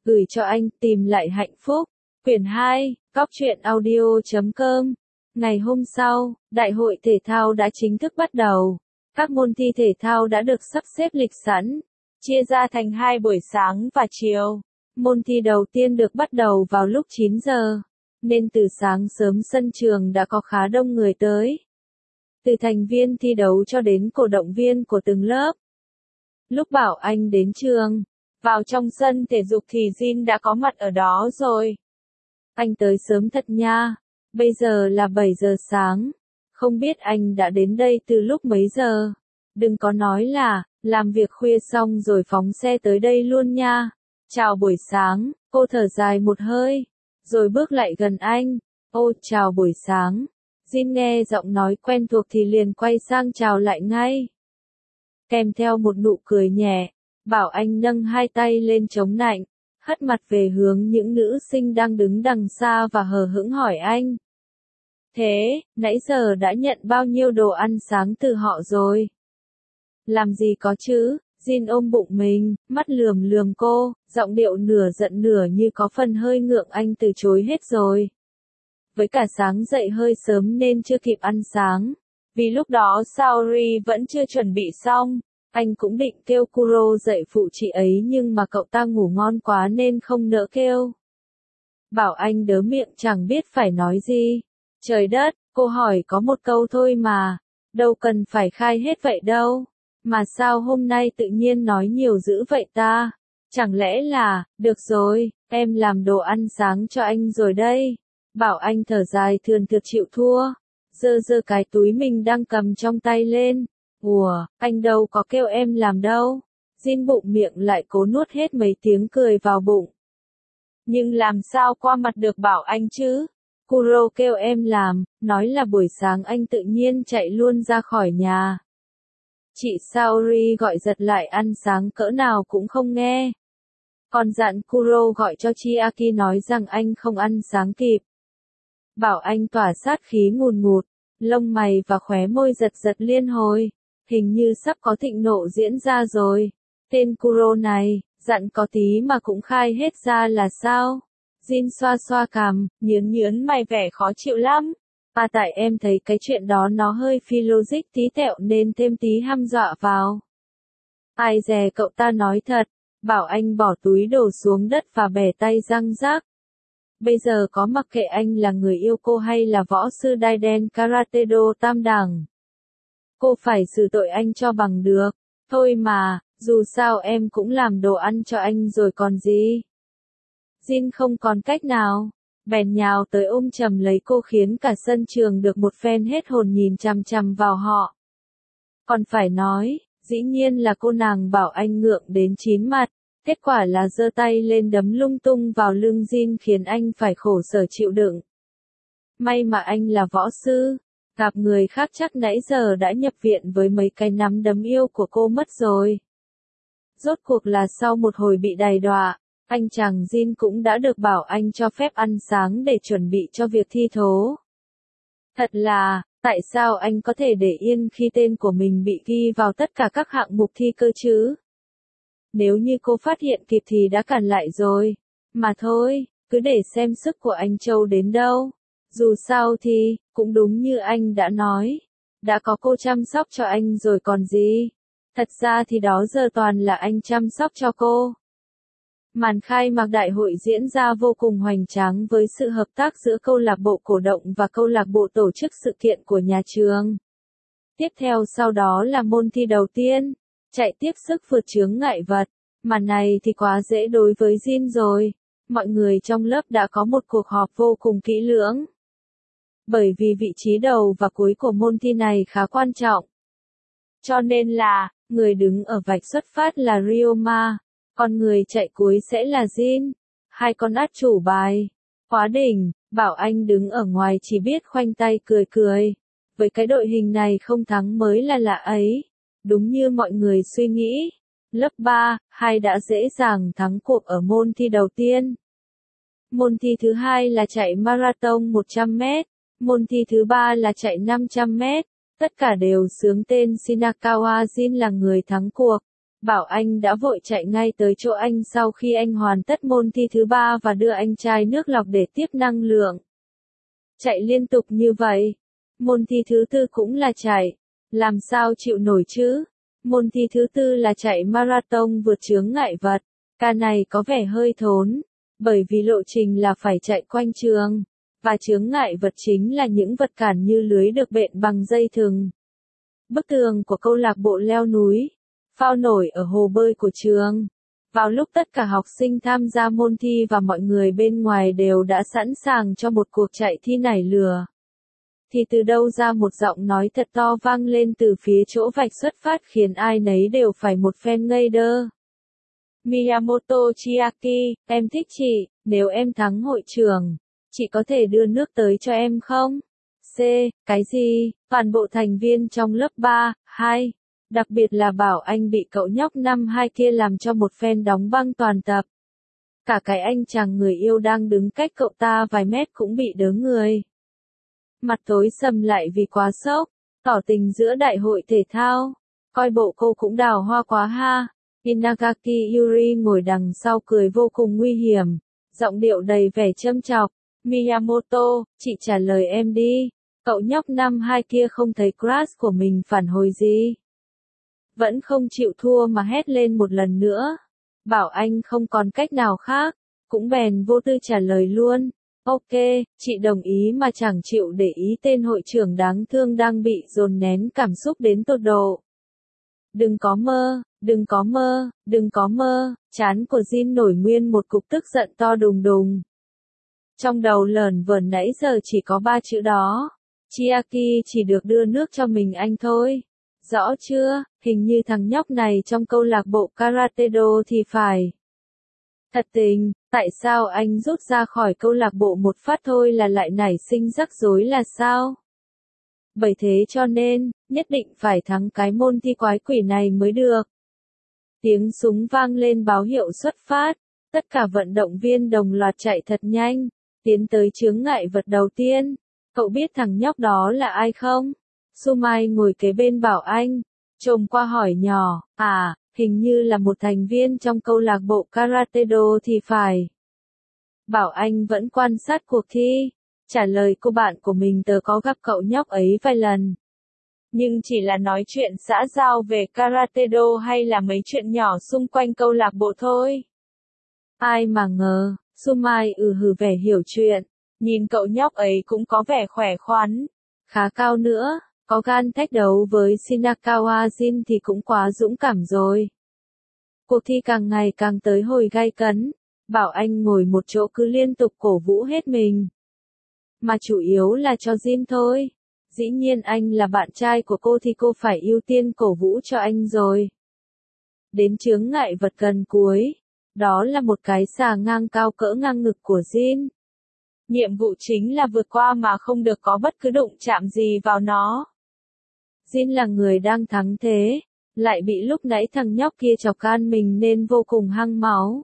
Gửi cho anh tìm lại hạnh phúc. Quyển 2, Góc truyện audio.com. Ngày hôm sau, đại hội thể thao đã chính thức bắt đầu. Các môn thi thể thao đã được sắp xếp lịch sẵn, chia ra thành 2 buổi sáng và chiều. Môn thi đầu tiên được bắt đầu vào lúc 9 giờ, nên từ sáng sớm sân trường đã có khá đông người tới. Từ thành viên thi đấu cho đến cổ động viên của từng lớp. Lúc Bảo Anh đến trường, vào trong sân thể dục thì Jin đã có mặt ở đó rồi. Anh tới sớm thật nha, bây giờ là 7 giờ sáng, không biết anh đã đến đây từ lúc mấy giờ. Đừng có nói là, làm việc khuya xong rồi phóng xe tới đây luôn nha. Chào buổi sáng, cô thở dài một hơi, rồi bước lại gần anh. Ô, chào buổi sáng. Jin nghe giọng nói quen thuộc thì liền quay sang chào lại ngay. Kèm theo một nụ cười nhẹ, Bảo Anh nâng 2 tay lên chống nạnh, hất mặt về hướng những nữ sinh đang đứng đằng xa và hờ hững hỏi anh. Thế, nãy giờ đã nhận bao nhiêu đồ ăn sáng từ họ rồi? Làm gì có chứ, Jin ôm bụng mình, mắt lườm lườm cô, giọng điệu nửa giận nửa như có phần hơi ngượng. Anh từ chối hết rồi. Với cả sáng dậy hơi sớm nên chưa kịp ăn sáng. Vì lúc đó Saori vẫn chưa chuẩn bị xong, anh cũng định kêu Kuro dậy phụ chị ấy nhưng mà cậu ta ngủ ngon quá nên không nỡ kêu. Bảo Anh đớ miệng chẳng biết phải nói gì. Trời đất, cô hỏi có một câu thôi mà, đâu cần phải khai hết vậy đâu. Mà sao hôm nay tự nhiên nói nhiều dữ vậy ta? Chẳng lẽ là, được rồi, em làm đồ ăn sáng cho anh rồi đây. Bảo Anh thở dài thườn thượt chịu thua, giơ cái túi mình đang cầm trong tay lên. Ủa, anh đâu có kêu em làm đâu. Jin bụng miệng lại cố nuốt hết mấy tiếng cười vào bụng. Nhưng làm sao qua mặt được Bảo Anh chứ? Kuro kêu em làm, nói là buổi sáng anh tự nhiên chạy luôn ra khỏi nhà. Chị Saori gọi giật lại ăn sáng cỡ nào cũng không nghe. Còn dặn Kuro gọi cho Chiaki nói rằng anh không ăn sáng kịp. Bảo Anh tỏa sát khí ngùn ngụt, lông mày và khóe môi giật giật liên hồi. Hình như sắp có thịnh nộ diễn ra rồi. Tên Kuro này, dặn có tí mà cũng khai hết ra là sao? Jin xoa xoa cằm, nhớn mày vẻ khó chịu lắm. À tại em thấy cái chuyện đó nó hơi phi logic tí tẹo nên thêm tí hăm dọa vào. Ai dè cậu ta nói thật. Bảo Anh bỏ túi đồ xuống đất và bẻ tay răng rác. Bây giờ có mặc kệ anh là người yêu cô hay là võ sư đai đen karate do tam đẳng. Cô phải xử tội anh cho bằng được. Thôi mà, dù sao em cũng làm đồ ăn cho anh rồi còn gì. Jin không còn cách nào, bèn nhào tới ôm chầm lấy cô khiến cả sân trường được một phen hết hồn nhìn chằm chằm vào họ. Còn phải nói, dĩ nhiên là cô nàng Bảo Anh ngượng đến chín mặt, kết quả là giơ tay lên đấm lung tung vào lưng Jin khiến anh phải khổ sở chịu đựng. May mà anh là võ sư, gặp người khác chắc nãy giờ đã nhập viện với mấy cái nắm đấm yêu của cô mất rồi. Rốt cuộc là sau một hồi bị đày đọa, anh chàng Jin cũng đã được Bảo Anh cho phép ăn sáng để chuẩn bị cho việc thi thố. Thật là, tại sao anh có thể để yên khi tên của mình bị ghi vào tất cả các hạng mục thi cơ chứ? Nếu như cô phát hiện kịp thì đã cản lại rồi. Mà thôi, cứ để xem sức của anh Châu đến đâu. Dù sao thì, cũng đúng như anh đã nói. Đã có cô chăm sóc cho anh rồi còn gì. Thật ra thì đó giờ toàn là anh chăm sóc cho cô. Màn khai mạc đại hội diễn ra vô cùng hoành tráng với sự hợp tác giữa câu lạc bộ cổ động và câu lạc bộ tổ chức sự kiện của nhà trường. Tiếp theo sau đó là môn thi đầu tiên, chạy tiếp sức vượt chướng ngại vật. Màn này thì quá dễ đối với Jin rồi. Mọi người trong lớp đã có một cuộc họp vô cùng kỹ lưỡng. Bởi vì vị trí đầu và cuối của môn thi này khá quan trọng. Cho nên là, người đứng ở vạch xuất phát là Ryoma, còn người chạy cuối sẽ là Jin. 2 con át chủ bài. Quá đỉnh, Bảo Anh đứng ở ngoài chỉ biết khoanh tay cười cười. Với cái đội hình này không thắng mới là lạ ấy. Đúng như mọi người suy nghĩ. Lớp 3, 2 đã dễ dàng thắng cuộc ở môn thi đầu tiên. Môn thi thứ hai là chạy marathon 100 mét. Môn thi thứ ba là chạy 500 mét. Tất cả đều xướng tên Shinakawa Jin là người thắng cuộc. Bảo Anh đã vội chạy ngay tới chỗ anh sau khi anh hoàn tất môn thi thứ 3 và đưa anh chai nước lọc để tiếp năng lượng. Chạy liên tục như vậy. Môn thi thứ 4 cũng là chạy. Làm sao chịu nổi chứ? Môn thi thứ 4 là chạy marathon vượt chướng ngại vật. Ca này có vẻ hơi thốn, bởi vì lộ trình là phải chạy quanh trường, và chướng ngại vật chính là những vật cản như lưới được bện bằng dây thừng. Bức tường của câu lạc bộ leo núi, phao nổi ở hồ bơi của trường. Vào lúc tất cả học sinh tham gia môn thi và mọi người bên ngoài đều đã sẵn sàng cho một cuộc chạy thi nảy lửa, thì từ đâu ra một giọng nói thật to vang lên từ phía chỗ vạch xuất phát khiến ai nấy đều phải một phen ngây đơ. Miyamoto Chiaki, em thích chị, nếu em thắng hội trường, chị có thể đưa nước tới cho em không? C. Cái gì? Toàn bộ thành viên trong lớp 3, 2, đặc biệt là Bảo Anh bị cậu nhóc năm 2 kia làm cho một phen đóng băng toàn tập. Cả cái anh chàng người yêu đang đứng cách cậu ta vài mét cũng bị đớ người. Mặt tối sầm lại vì quá sốc, tỏ tình giữa đại hội thể thao. Coi bộ cô cũng đào hoa quá ha. Inagaki Yuri ngồi đằng sau cười vô cùng nguy hiểm, giọng điệu đầy vẻ châm chọc. Miyamoto, chị trả lời em đi. Cậu nhóc năm 2 kia không thấy crush của mình phản hồi gì. Vẫn không chịu thua mà hét lên một lần nữa. Bảo Anh không còn cách nào khác, cũng bèn vô tư trả lời luôn. Ok, chị đồng ý mà chẳng chịu để ý tên hội trưởng đáng thương đang bị dồn nén cảm xúc đến tột độ. Đừng có mơ, đừng có mơ, đừng có mơ, trán của Jin nổi nguyên một cục tức giận to đùng đùng. Trong đầu lởn vởn nãy giờ chỉ có 3 chữ đó. Chiaki chỉ được đưa nước cho mình anh thôi. Rõ chưa, hình như thằng nhóc này trong câu lạc bộ Karate-do thì phải. Thật tình, tại sao anh rút ra khỏi câu lạc bộ một phát thôi là lại nảy sinh rắc rối là sao? Bởi thế cho nên, nhất định phải thắng cái môn thi quái quỷ này mới được. Tiếng súng vang lên báo hiệu xuất phát, tất cả vận động viên đồng loạt chạy thật nhanh, tiến tới chướng ngại vật đầu tiên. Cậu biết thằng nhóc đó là ai không? Sumai ngồi kế bên Bảo Anh, trồm qua hỏi nhỏ, hình như là một thành viên trong câu lạc bộ Karate-do thì phải. Bảo Anh vẫn quan sát cuộc thi, trả lời cô bạn của mình tớ có gặp cậu nhóc ấy vài lần. Nhưng chỉ là nói chuyện xã giao về Karate-do hay là mấy chuyện nhỏ xung quanh câu lạc bộ thôi. Ai mà ngờ, Sumai hừ vẻ hiểu chuyện, nhìn cậu nhóc ấy cũng có vẻ khỏe khoắn, khá cao nữa, có gan thách đấu với Shinakawa Jin thì cũng quá dũng cảm rồi. Cuộc thi càng ngày càng tới hồi gay cấn, Bảo Anh ngồi một chỗ cứ liên tục cổ vũ hết mình. Mà chủ yếu là cho Jin thôi. Dĩ nhiên anh là bạn trai của cô thì cô phải ưu tiên cổ vũ cho anh rồi. Đến chướng ngại vật gần cuối, đó là một cái xà ngang cao cỡ ngang ngực của Jin. Nhiệm vụ chính là vượt qua mà không được có bất cứ đụng chạm gì vào nó. Jin là người đang thắng thế, lại bị lúc nãy thằng nhóc kia chọc can mình nên vô cùng hăng máu.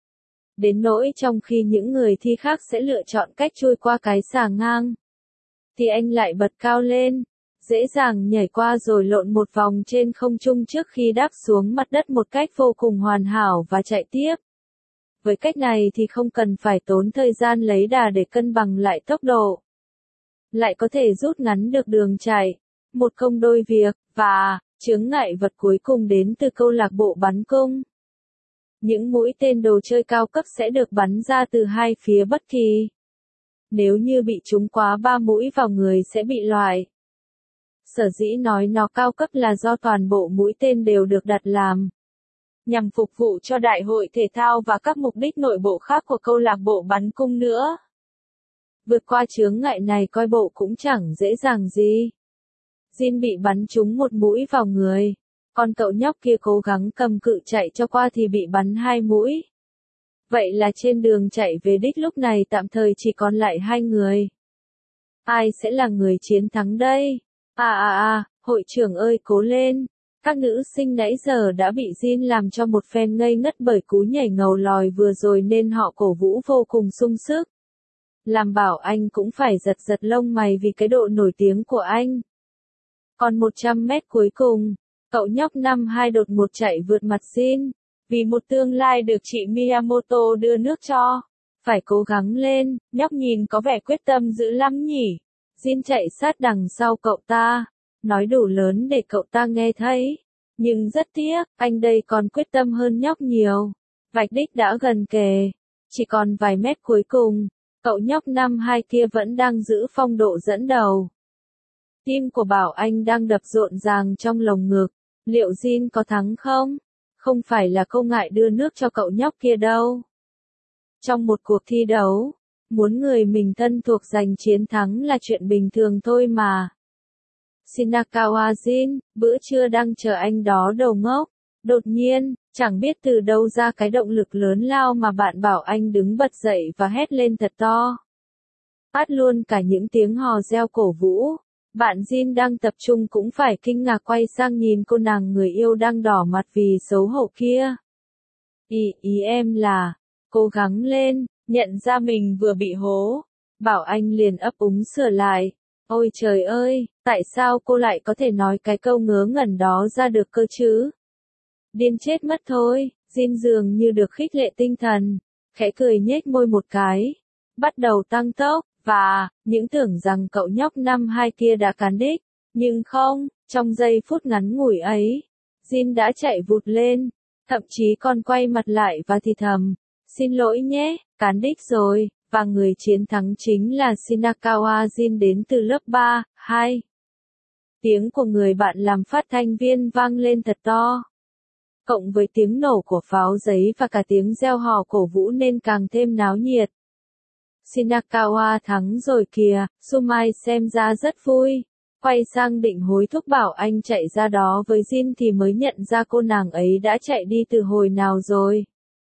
Đến nỗi trong khi những người thi khác sẽ lựa chọn cách chui qua cái xà ngang, thì anh lại bật cao lên, dễ dàng nhảy qua rồi lộn một vòng trên không trung trước khi đáp xuống mặt đất một cách vô cùng hoàn hảo và chạy tiếp. Với cách này thì không cần phải tốn thời gian lấy đà để cân bằng lại tốc độ. Lại có thể rút ngắn được đường chạy, một công đôi việc, và chướng ngại vật cuối cùng đến từ câu lạc bộ bắn cung. Những mũi tên đồ chơi cao cấp sẽ được bắn ra từ hai phía bất kỳ. Nếu như bị trúng quá 3 mũi vào người sẽ bị loại. Sở dĩ nói nó cao cấp là do toàn bộ mũi tên đều được đặt làm nhằm phục vụ cho đại hội thể thao và các mục đích nội bộ khác của câu lạc bộ bắn cung nữa. Vượt qua chướng ngại này coi bộ cũng chẳng dễ dàng gì. Jin bị bắn trúng một mũi vào người, còn cậu nhóc kia cố gắng cầm cự chạy cho qua thì bị bắn 2 mũi. Vậy là trên đường chạy về đích lúc này tạm thời chỉ còn lại 2 người. Ai sẽ là người chiến thắng đây? Hội trưởng ơi cố lên. Các nữ sinh nãy giờ đã bị Jin làm cho một phen ngây ngất bởi cú nhảy ngầu lòi vừa rồi nên họ cổ vũ vô cùng sung sức. Làm Bảo Anh cũng phải giật giật lông mày vì cái độ nổi tiếng của anh. Còn 100 mét cuối cùng, Cậu nhóc năm 2 đột ngột chạy vượt mặt Jin, vì một tương lai được chị Miyamoto đưa nước cho. Phải cố gắng lên, nhóc nhìn có vẻ quyết tâm dữ lắm nhỉ. Jin chạy sát đằng sau cậu ta, nói đủ lớn để cậu ta nghe thấy. Nhưng rất tiếc, anh đây còn quyết tâm hơn nhóc nhiều. Vạch đích đã gần kề, chỉ còn vài mét cuối cùng, cậu nhóc năm 2 kia vẫn đang giữ phong độ dẫn đầu. Tim của Bảo Anh đang đập rộn ràng trong lồng ngực, liệu Jin có thắng không? Không phải là cô ngại đưa nước cho cậu nhóc kia đâu. Trong một cuộc thi đấu, muốn người mình thân thuộc giành chiến thắng là chuyện bình thường thôi mà. Shinakawa Jin, bữa trưa đang chờ anh đó đầu ngốc. Đột nhiên, chẳng biết từ đâu ra cái động lực lớn lao mà bạn Bảo Anh đứng bật dậy và hét lên thật to. Phát luôn cả những tiếng hò reo cổ vũ. Bạn Jin đang tập trung cũng phải kinh ngạc quay sang nhìn cô nàng người yêu đang đỏ mặt vì xấu hổ kia. Ý em là, cố gắng lên, nhận ra mình vừa bị hố. Bảo Anh liền ấp úng sửa lại. Ôi trời ơi, tại sao cô lại có thể nói cái câu ngớ ngẩn đó ra được cơ chứ? Điên chết mất thôi, Jin dường như được khích lệ tinh thần, khẽ cười nhếch môi một cái, bắt đầu tăng tốc, và, những tưởng rằng cậu nhóc năm 2 kia đã cán đích, nhưng không, trong giây phút ngắn ngủi ấy, Jin đã chạy vụt lên, thậm chí còn quay mặt lại và thì thầm, xin lỗi nhé, cán đích rồi, và người chiến thắng chính là Shinakawa Jin đến từ lớp 3, 2. Tiếng của người bạn làm phát thanh viên vang lên thật to. Cộng với tiếng nổ của pháo giấy và cả tiếng reo hò cổ vũ nên càng thêm náo nhiệt. Shinakawa thắng rồi kìa, Sumai xem ra rất vui. Quay sang định hối thúc Bảo Anh chạy ra đó với Jin thì mới nhận ra cô nàng ấy đã chạy đi từ hồi nào rồi.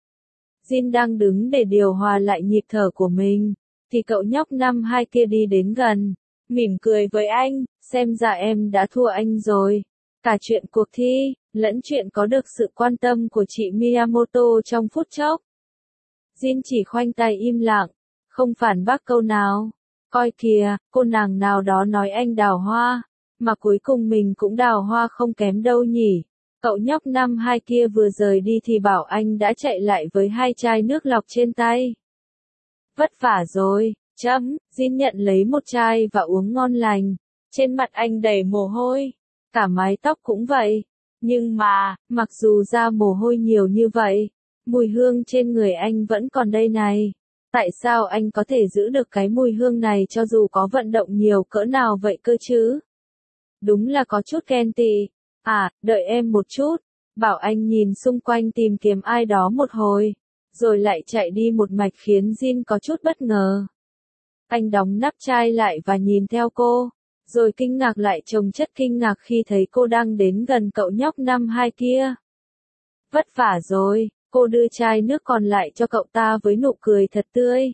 Jin đang đứng để điều hòa lại nhịp thở của mình, thì cậu nhóc năm 2 kia đi đến gần, mỉm cười với anh, xem ra em đã thua anh rồi. Cả chuyện cuộc thi, lẫn chuyện có được sự quan tâm của chị Miyamoto trong phút chốc. Jin chỉ khoanh tay im lặng, không phản bác câu nào. Coi kìa, cô nàng nào đó nói anh đào hoa, mà cuối cùng mình cũng đào hoa không kém đâu nhỉ. Cậu nhóc năm 2 kia vừa rời đi thì Bảo Anh đã chạy lại với 2 chai nước lọc trên tay. Vất vả rồi, Jin nhận lấy một chai và uống ngon lành. Trên mặt anh đầy mồ hôi, cả mái tóc cũng vậy. Nhưng mà, mặc dù ra mồ hôi nhiều như vậy, mùi hương trên người anh vẫn còn đây này. Tại sao anh có thể giữ được cái mùi hương này cho dù có vận động nhiều cỡ nào vậy cơ chứ? Đúng là có chút ghen tị. À, đợi em một chút. Bảo Anh nhìn xung quanh tìm kiếm ai đó một hồi, rồi lại chạy đi một mạch khiến Jin có chút bất ngờ. Anh đóng nắp chai lại và nhìn theo cô, rồi kinh ngạc lại chồng chất kinh ngạc khi thấy cô đang đến gần cậu nhóc năm 2 kia. Vất vả rồi, cô đưa chai nước còn lại cho cậu ta với nụ cười thật tươi.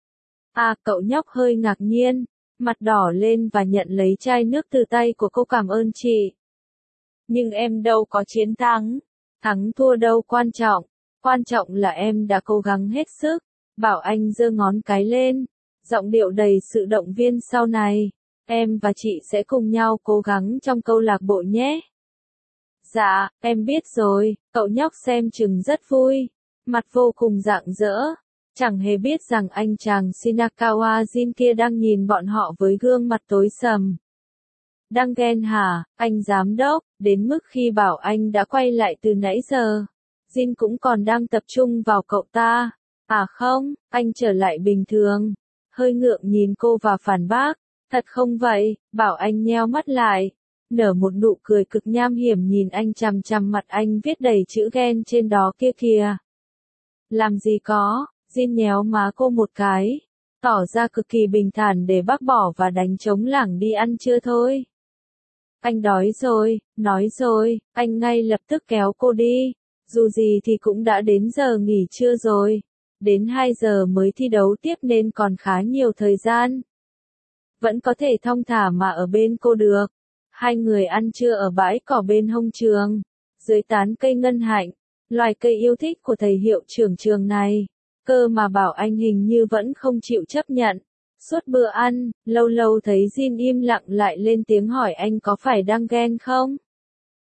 À, cậu nhóc hơi ngạc nhiên, mặt đỏ lên và nhận lấy chai nước từ tay của cô, cảm ơn chị. Nhưng em đâu có chiến thắng. Thắng thua đâu quan trọng là em đã cố gắng hết sức. Bảo Anh giơ ngón cái lên, giọng điệu đầy sự động viên sau này. Em và chị sẽ cùng nhau cố gắng trong câu lạc bộ nhé. Dạ, em biết rồi, cậu nhóc xem chừng rất vui, mặt vô cùng rạng rỡ. Chẳng hề biết rằng anh chàng Shinakawa Jin kia đang nhìn bọn họ với gương mặt tối sầm. Đang ghen hả, anh giám đốc, đến mức khi Bảo Anh đã quay lại từ nãy giờ. Jin cũng còn đang tập trung vào cậu ta. À không, anh trở lại bình thường. Hơi ngượng nhìn cô và phản bác. Thật không vậy, Bảo Anh nheo mắt lại. Nở một nụ cười cực nham hiểm nhìn anh chằm chằm mặt anh viết đầy chữ ghen trên đó kia kìa. Làm gì có, Jin nhéo má cô một cái. Tỏ ra cực kỳ bình thản để bác bỏ và đánh trống lảng đi ăn trưa thôi. Anh đói rồi, nói rồi, anh ngay lập tức kéo cô đi. Dù gì thì cũng đã đến giờ nghỉ trưa rồi. Đến 2 giờ mới thi đấu tiếp nên còn khá nhiều thời gian. Vẫn có thể thong thả mà ở bên cô được. Hai người ăn trưa ở bãi cỏ bên hông trường, dưới tán cây ngân hạnh, loài cây yêu thích của thầy hiệu trưởng trường này. Cơ mà Bảo Anh hình như vẫn không chịu chấp nhận. Suốt bữa ăn, lâu lâu thấy Jin im lặng lại lên tiếng hỏi anh có phải đang ghen không?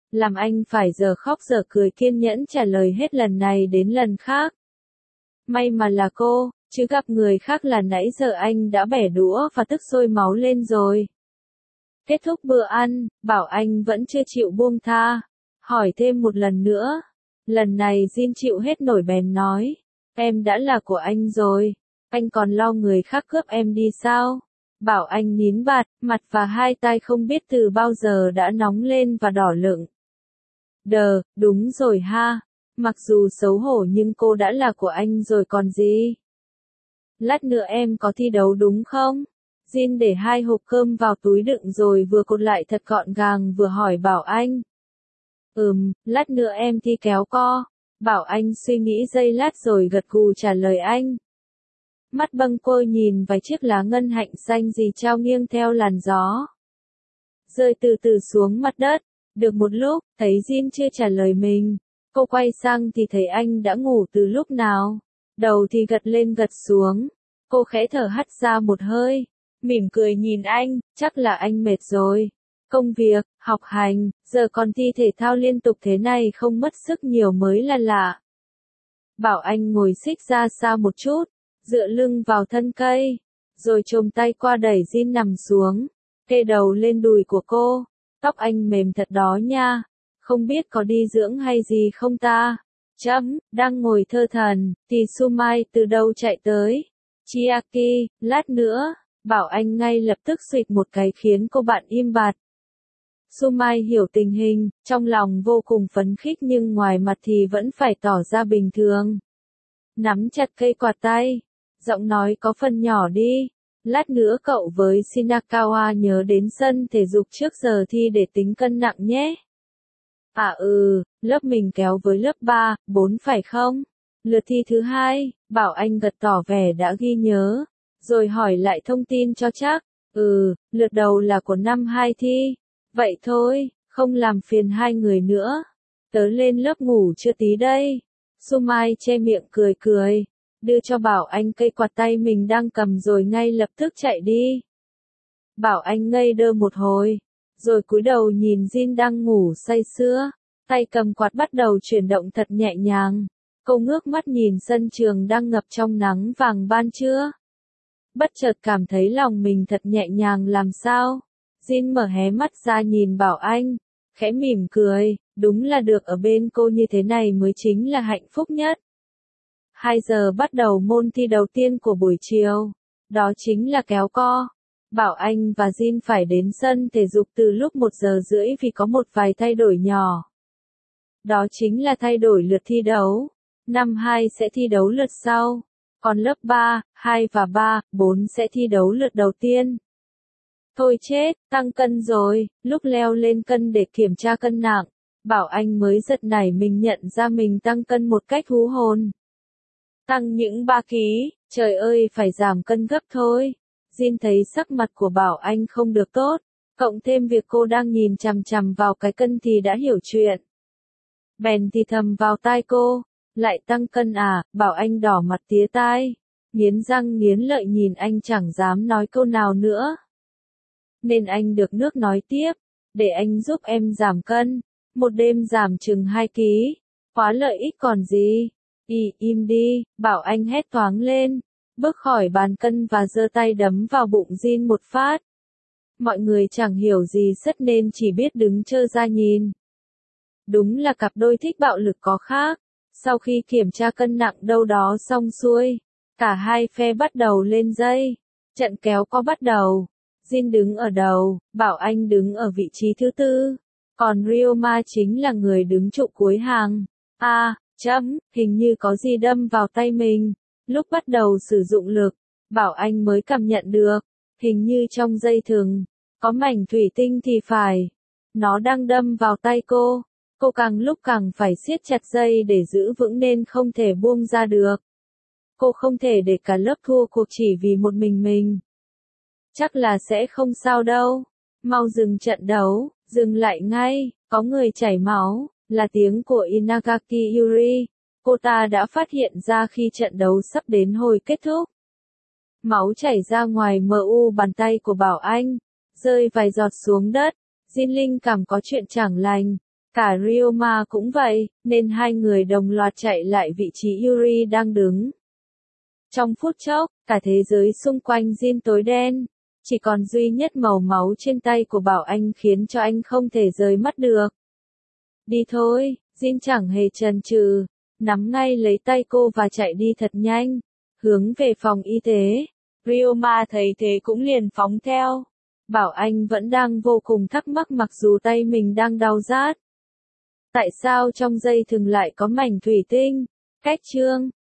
làm anh phải giờ khóc giờ cười kiên nhẫn trả lời hết lần này đến lần khác. May mà là cô, chứ gặp người khác là nãy giờ anh đã bẻ đũa và tức sôi máu lên rồi. Kết thúc bữa ăn, Bảo Anh vẫn chưa chịu buông tha. Hỏi thêm một lần nữa. Lần này Jin chịu hết nổi bèn nói. Em đã là của anh rồi. Anh còn lo người khác cướp em đi sao? Bảo Anh nín bạt, mặt và hai tay không biết từ bao giờ đã nóng lên và đỏ lựng. Đúng rồi ha. Mặc dù xấu hổ nhưng cô đã là của anh rồi còn gì. Lát nữa em có thi đấu đúng không? Jin để 2 hộp cơm vào túi đựng rồi vừa cột lại thật gọn gàng vừa hỏi Bảo Anh. Lát nữa em thi kéo co. Bảo Anh suy nghĩ giây lát rồi gật gù trả lời anh. Mắt bâng quơ nhìn vài chiếc lá ngân hạnh xanh gì trao nghiêng theo làn gió. Rơi từ từ xuống mặt đất. Được một lúc, thấy Jin chưa trả lời mình. Cô quay sang thì thấy anh đã ngủ từ lúc nào. Đầu thì gật lên gật xuống. Cô khẽ thở hắt ra một hơi. Mỉm cười nhìn anh, chắc là anh mệt rồi. Công việc, học hành, giờ còn thi thể thao liên tục thế này không mất sức nhiều mới là lạ. Bảo Anh ngồi xích ra xa một chút, dựa lưng vào thân cây, rồi chồm tay qua đẩy Jin nằm xuống, kê đầu lên đùi của cô. Tóc anh mềm thật đó nha, không biết có đi dưỡng hay gì không ta? Đang ngồi thơ thẩn, thì Sumai từ đâu chạy tới. Chiaki, lát nữa. Bảo Anh ngay lập tức xịt một cái khiến cô bạn im bặt. Sumai hiểu tình hình, trong lòng vô cùng phấn khích nhưng ngoài mặt thì vẫn phải tỏ ra bình thường. Nắm chặt cây quạt tay, giọng nói có phần nhỏ đi. Lát nữa cậu với Shinakawa nhớ đến sân thể dục trước giờ thi để tính cân nặng nhé. Lớp mình kéo với lớp 3, 4 phải không? Lượt thi thứ 2, Bảo Anh gật tỏ vẻ đã ghi nhớ. Rồi hỏi lại thông tin cho chắc. Lượt đầu là của năm 2 thi. Vậy thôi, không làm phiền hai người nữa. Tớ lên lớp ngủ chưa tí đây. Sumai che miệng cười cười. Đưa cho Bảo Anh cây quạt tay mình đang cầm rồi ngay lập tức chạy đi. Bảo Anh ngây đơ một hồi. Rồi cúi đầu nhìn Jin đang ngủ say sưa. Tay cầm quạt bắt đầu chuyển động thật nhẹ nhàng. Cô ngước mắt nhìn sân trường đang ngập trong nắng vàng ban trưa. Bất chợt cảm thấy lòng mình thật nhẹ nhàng làm sao. Jin mở hé mắt ra nhìn Bảo Anh, khẽ mỉm cười, đúng là được ở bên cô như thế này mới chính là hạnh phúc nhất. 2 giờ bắt đầu môn thi đầu tiên của buổi chiều, đó chính là kéo co. Bảo Anh và Jin phải đến sân thể dục từ lúc 1 giờ rưỡi vì có một vài thay đổi nhỏ. Đó chính là thay đổi lượt thi đấu. Năm 2 sẽ thi đấu lượt sau. Còn lớp 3, 2 và 3, 4 sẽ thi đấu lượt đầu tiên. Thôi chết, tăng cân rồi, lúc leo lên cân để kiểm tra cân nặng, Bảo Anh mới giật nảy mình nhận ra mình tăng cân một cách hú hồn. Tăng những 3 ký, trời ơi phải giảm cân gấp thôi. Jin thấy sắc mặt của Bảo Anh không được tốt, cộng thêm việc cô đang nhìn chằm chằm vào cái cân thì đã hiểu chuyện. Bèn thì thầm vào tai cô, lại tăng cân à, Bảo Anh đỏ mặt tía tai, nghiến răng nghiến lợi nhìn anh chẳng dám nói câu nào nữa. Nên anh được nước nói tiếp, để anh giúp em giảm cân, một đêm giảm chừng 2 ký, quá lợi ích còn gì. Im đi, Bảo Anh hét toáng lên, bước khỏi bàn cân và giơ tay đấm vào bụng Jin một phát. Mọi người chẳng hiểu gì sất nên chỉ biết đứng trơ ra nhìn. Đúng là cặp đôi thích bạo lực có khác. Sau khi kiểm tra cân nặng đâu đó xong xuôi, cả hai phe bắt đầu lên dây. Trận kéo co bắt đầu. Jin đứng ở đầu, Bảo Anh đứng ở vị trí thứ 4. Còn Ryoma chính là người đứng trụ cuối hàng. Hình như có gì đâm vào tay mình. Lúc bắt đầu sử dụng lực, Bảo Anh mới cảm nhận được. Hình như trong dây thừng, có mảnh thủy tinh thì phải. Nó đang đâm vào tay cô. Cô càng lúc càng phải siết chặt dây để giữ vững nên không thể buông ra được. Cô không thể để cả lớp thua cuộc chỉ vì một mình. Chắc là sẽ không sao đâu. Mau dừng trận đấu, dừng lại ngay, có người chảy máu, là tiếng của Inagaki Yuri. Cô ta đã phát hiện ra khi trận đấu sắp đến hồi kết thúc. Máu chảy ra ngoài mu bàn tay của Bảo Anh, rơi vài giọt xuống đất. Jin Linh cảm có chuyện chẳng lành. Cả Ryoma cũng vậy, nên hai người đồng loạt chạy lại vị trí Yuri đang đứng. Trong phút chốc, cả thế giới xung quanh Jin tối đen. Chỉ còn duy nhất màu máu trên tay của Bảo Anh khiến cho anh không thể rời mắt được. Đi thôi, Jin chẳng hề chần chừ, nắm ngay lấy tay cô và chạy đi thật nhanh, hướng về phòng y tế. Ryoma thấy thế cũng liền phóng theo. Bảo Anh vẫn đang vô cùng thắc mắc mặc dù tay mình đang đau rát. Tại sao trong dây thừng lại có mảnh thủy tinh? Cách chương